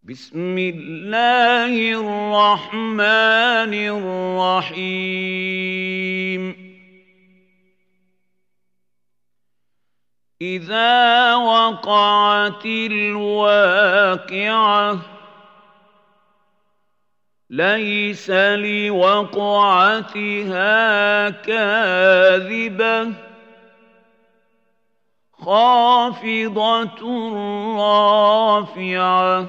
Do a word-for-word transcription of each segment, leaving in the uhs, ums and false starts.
بسم الله الرحمن الرحيم إذا وقعت الواقعة ليس لوقعتها كاذبة خافضة رافعة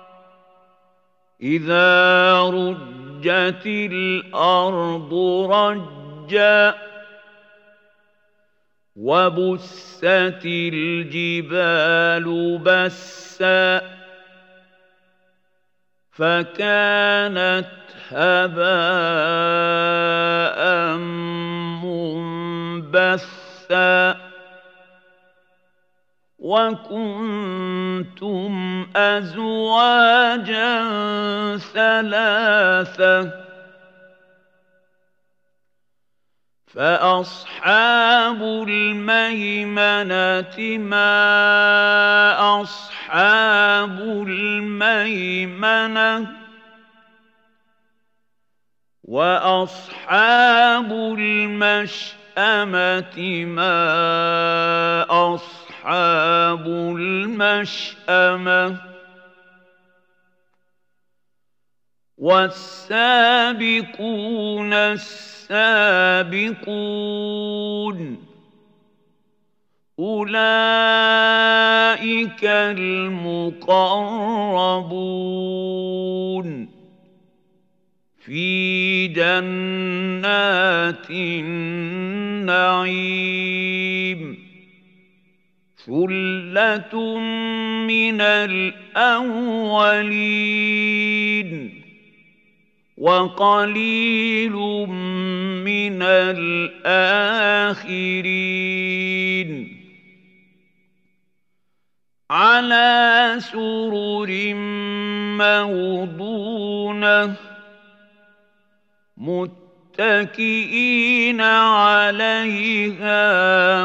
إذا رجت الأرض رجا وبست الجبال بسا فكانت هباء منبثا وكنتم أزواجا ثلاثة فأصحاب الميمنة ما أصحاب الميمنة وأصحاب المشأمة ما أصحاب المشأمة والسابقون السابقون أولئك المقربون في جنات النعيم ثلة من الأولين وقليل من الآخرين على سرر موضونة متكئين عليها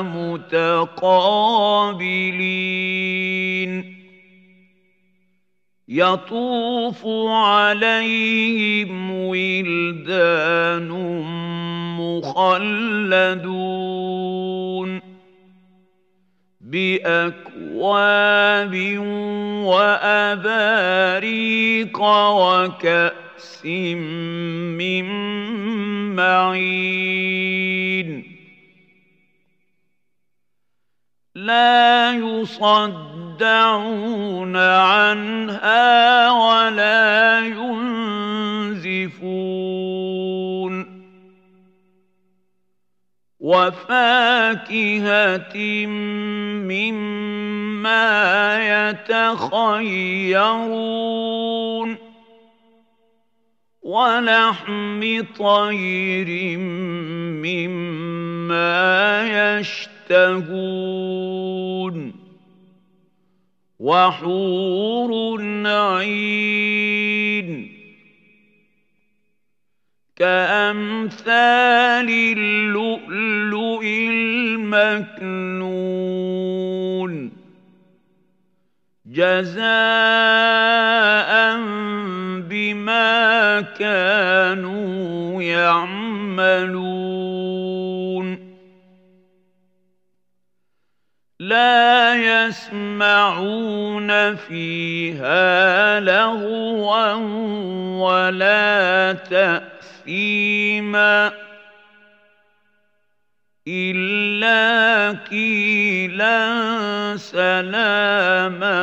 متقابلين يطوف عليهم ولدان مخلدون بأكواب وأباريق وكأس من معين لا يصدعون عنها ولا ينزفون وفاكهة مما يتخيرون ولحم طير مما يشتهون وحور عين كأمثال اللؤلؤ المكنون جزاء بما كانوا يعملون لا يسمعون فيها لغوا ولا تأثيما إلا قيلا سلاما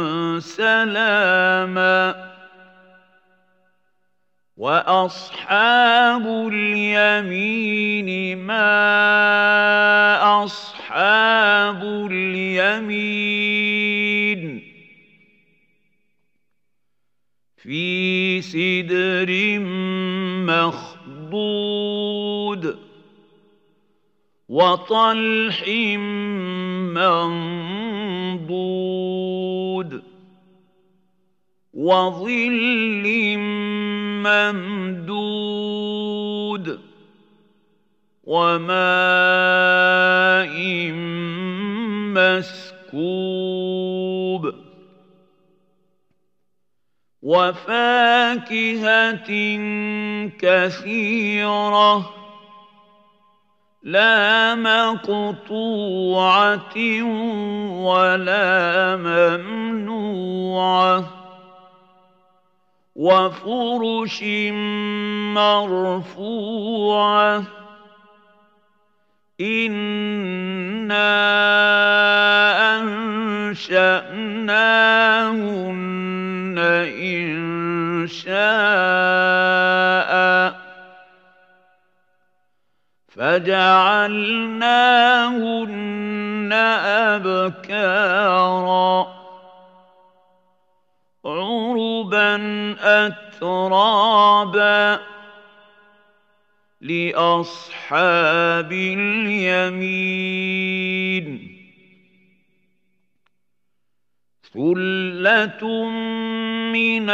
سلاما وأصحاب اليمين ما أصحاب اليمين في سدر مخضود وطلح منضود وظل ممدود وماء مسكوب وفاكهة كثيرة لا مقطوعة ولا ممنوعة وفرش مرفوعة إنا أنشأناهن إنشاء فجعلناهن أبكارا عربا أترابا لأصحاب اليمين ثلة من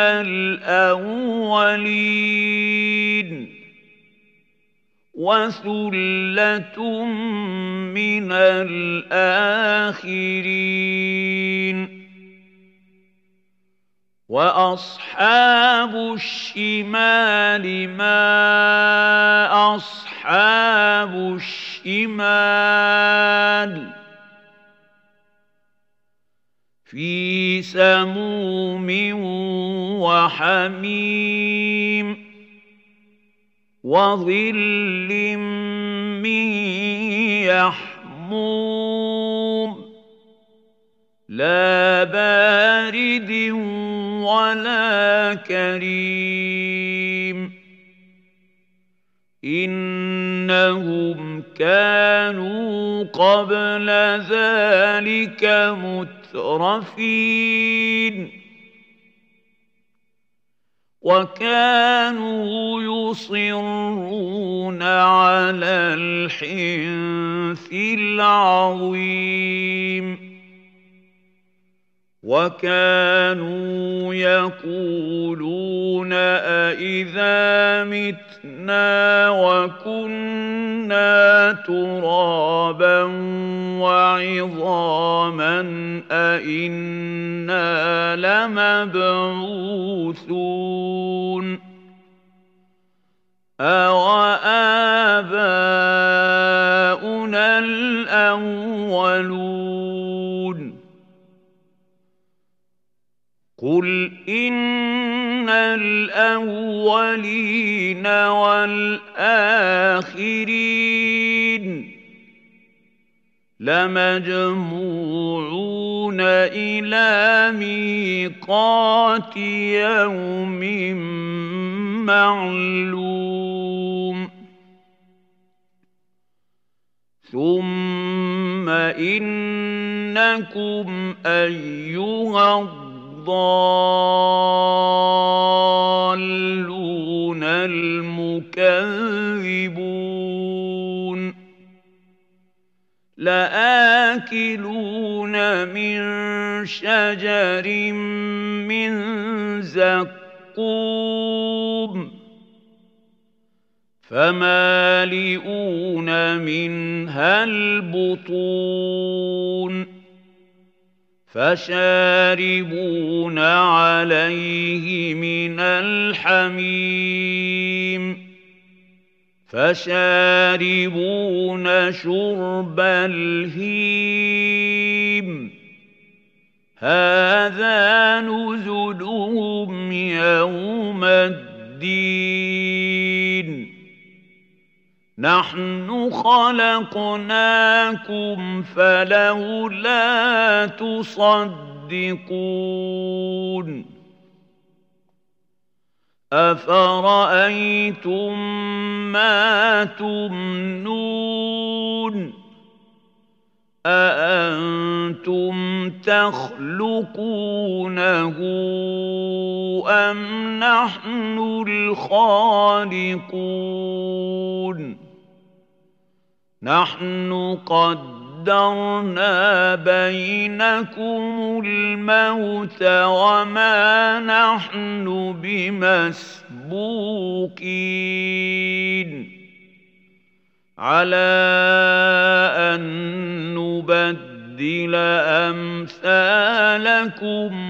الأولين وثلة من الآخرين وأصحاب الشمال ما أصحاب الشمال في سموم وحميم وظل من يحموم لا بارد ولا كريم إنهم كانوا قبل ذلك مترفين وكانوا يصرون على الحنث العظيم وكانوا يقولون أإذا متنا وكنا ترابا وعظاما أإنا لمبعوثون أوآباؤنا الأولون قل إن الأولين والآخرين لمجموعون إلى ميقات يوم معلوم ثم إنكم أيها الضالون المكذبون لآكلون من شجر من زقوم فمالئون منها البطون فشاربون عليه من الحميم فشاربون شرب الهيم هذا نزلهم يوم الدين نحن خلقناكم فلولا تصدقون أفرأيتم ما تمنون أأنتم تخلقونه أم نحن الخالقون نحن قدرنا بينكم الموت وما نحن بمسبوقين على أن نبدل نُبَدِّلَ أَمْثَالَكُمْ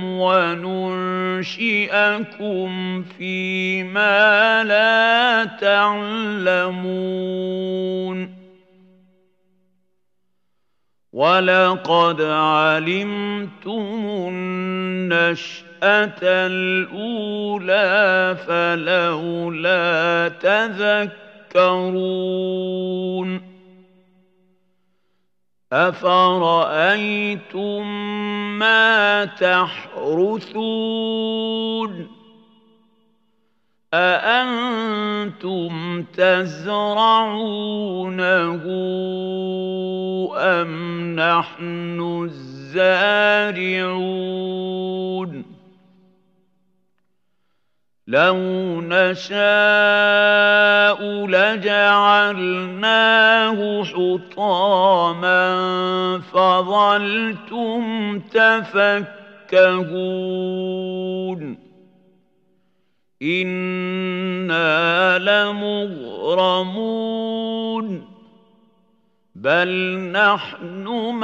وَنُنشِئَكُمْ فِيمَا لَا تَعْلَمُونَ وَلَقَدْ عَلِمْتُمُ النَّشْأَةَ الْأُولَىٰ فَلَوْلَا تَذَكَّرُونَ أَفَرَأَيْتُم مَّا تَحْرُثُونَ أَأَنتُمْ تَزْرَعُونَهُ أَمْ نَحْنُ الزَّارِعُونَ لَوْ نَشَاءُ لَجَعَلْنَاهُ حُطَامًا فَظَلْتُمْ تَفَكَّهُونَ إِنَّا لَمُغْرَمُونَ بَلْ نَحْنُ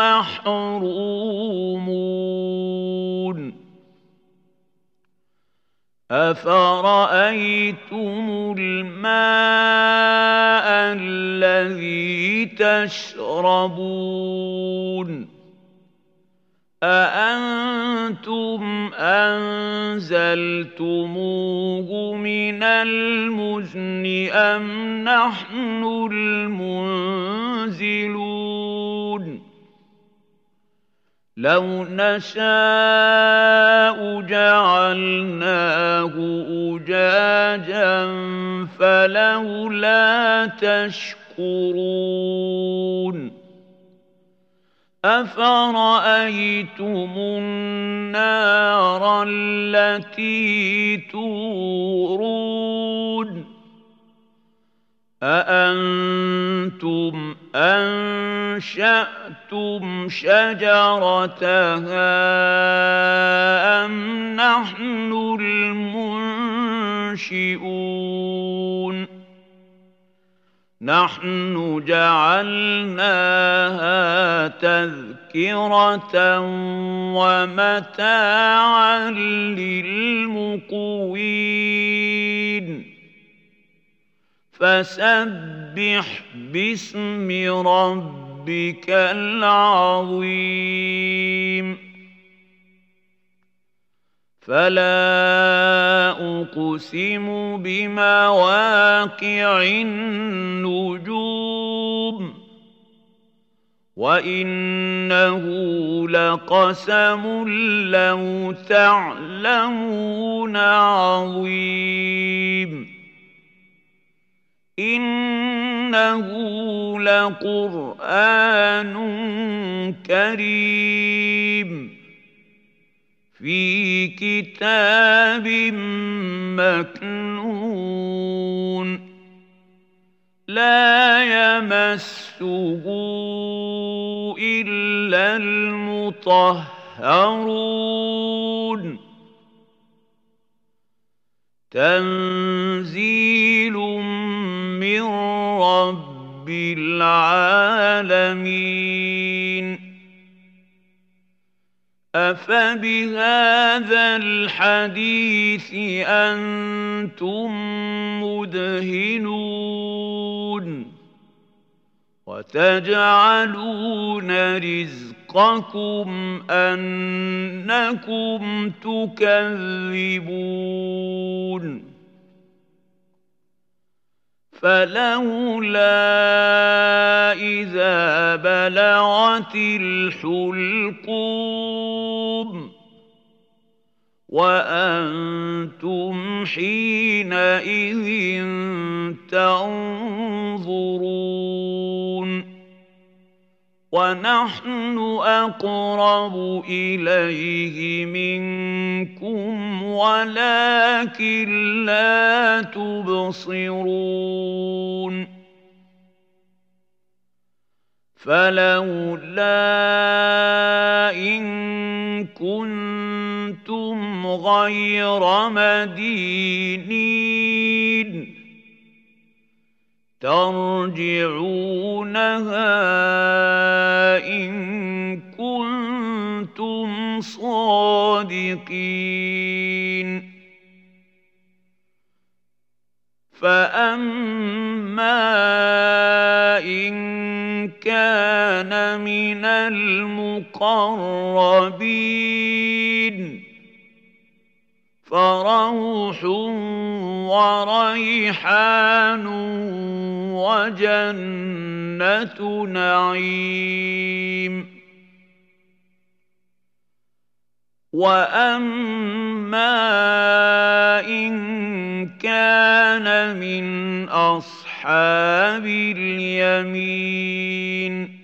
مَحْرُومُونَ أَفَرَأَيْتُمُ الْمَاءَ الَّذِي تَشْرَبُونَ أَأَنتُمْ أَنزَلْتُمُوهُ مِنَ الْمُزْنِ أَمْ نَحْنُ الْمُنزِلُونَ لَوْ نَشَاءُ جَعَلْنَاهُ أُجَاجًا فَلَوْلَا تَشْكُرُونَ أَفَرَأَيْتُمُ النَّارَ الَّتِي تُورُونَ أَأَنتُمْ أَنشَأْتُمْ شَجَرَتَهَا أَمْ نَحْنُ الْمُنشِئُونَ نَحْنُ جَعَلْنَاهَا تَذْكِرَةً وَمَتَاعًا لِّلْمُقْوِينَ فَسَبِّحْ بِاسْمِ رَبِّكَ الْعَظِيمِ فَلَا أُقْسِمُ بِمَوَاقِعِ النُّجُومِ وَإِنَّهُ لَقَسَمٌ لَّوْ تَعْلَمُونَ عَظِيمٌ إِنَّهُ لَقُرْآنٌ كَرِيمٌ فِي كِتَابٍ مَّكْنُونٍ لَّا يَمَسُّهُ إِلَّا الْمُطَهَّرُونَ تَنزِيلٌ مِّن رَّبِّ الْعَالَمِينَ أَفَبِهَٰذَا الْحَدِيثِ أَنتُم مُّدْهِنُونَ وَتَجْعَلُونَ رِزْقَكُمْ أَنَّكُمْ تُكَذِّبُونَ فَلَوْلَا إِذَا بَلَغَتِ الْحُلْقُومَ وَأَنتُمْ حِينَئِذٍ تَنظُرُونَ وَنَحْنُ أَقْرَبُ إِلَيْهِ مِنكُمْ وَلَٰكِن لَّا تُبْصِرُونَ فَلَوْلَا إِن كُنتُمْ غَيْرَ مَدِينِينَ تَرْجِعُونَهَا إِن كُنتُمْ صادقين فأما إن كان من المقربين فروح وريحان وجنة نعيم وأما إن كان من أصحاب اليمين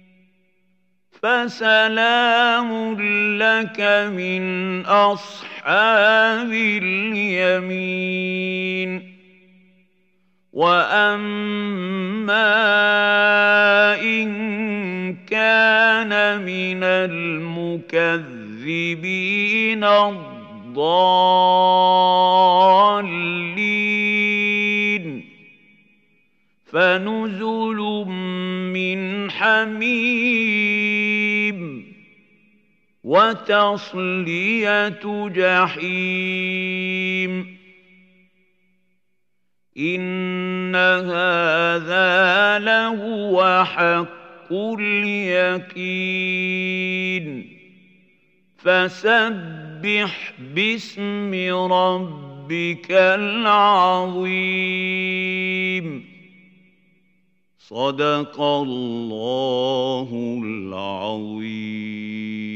فسلام لك من أصحاب اليمين وأما إن كان من المكذبين الضالين فنزل من حميم وتصلية جحيم إن هذا لهو حق اليقين فسبح باسم ربك العظيم صدق الله العظيم.